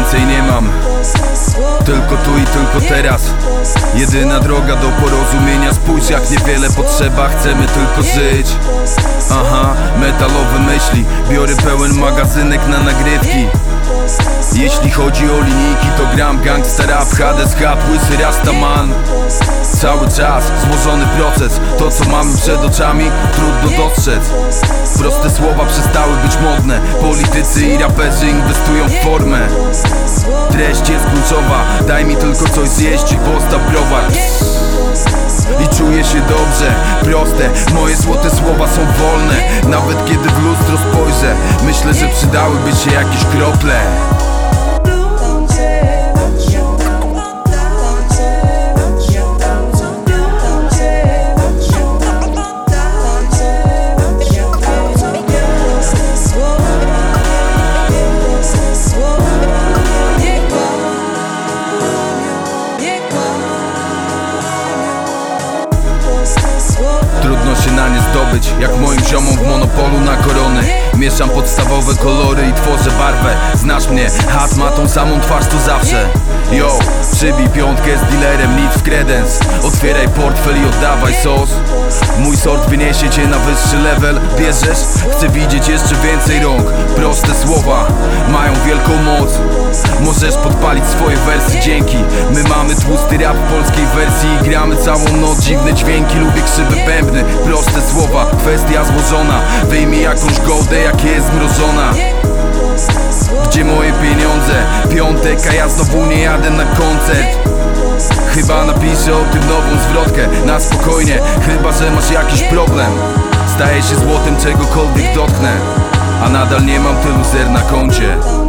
więcej nie mam. Tylko tu i tylko teraz. Jedyna droga do porozumienia. Spójrz jak niewiele potrzeba, chcemy tylko żyć. Aha, metalowe myśli. Biorę pełen magazynek na nagrywki. Jeśli chodzi o linijki, to gram gangsta rap, Hades, Hat, łysy Rastaman. Cały czas złożony proces. To co mamy przed oczami trudno dostrzec. Proste słowa przestały być modne. Politycy i raperzy inwestują w formę. Treść jest kluczowa. Daj mi tylko coś zjeść i postaw browar. I czuję się dobrze, proste. Moje złote słowa są wolne. Nawet kiedy w lustro spojrzę, myślę, że przydałyby się jakieś krople. Trudno się na nie zdobyć, jak moim ziomom w monopolu na korony. Mieszam podstawowe kolory i tworzę barwę. Znasz mnie, Hat ma tą samą twarz co zawsze. Yo, przybij piątkę z dealerem, nic w kredens. Otwieraj portfel i oddawaj sos. Mój sort wyniesie cię na wyższy level. Bierzesz? Chcę widzieć jeszcze więcej rąk. Proste słowa mają wielką moc. Możesz podpalić swoje wersy dzięki. My mamy tłusty rap w polskiej wersji i gramy całą noc. Dziwne dźwięki, lubię krzywe bębny. Proste słowa, kwestia złożona. Wyjmij jakąś gołdę, jak jest zmrożona. Gdzie moje pieniądze? Piątek, a ja znowu nie jadę na koncert. Chyba napiszę o tym nową zwrotkę. Na spokojnie, chyba że masz jakiś problem. Staję się złotem, czegokolwiek dotknę, a nadal nie mam tylu zer na koncie.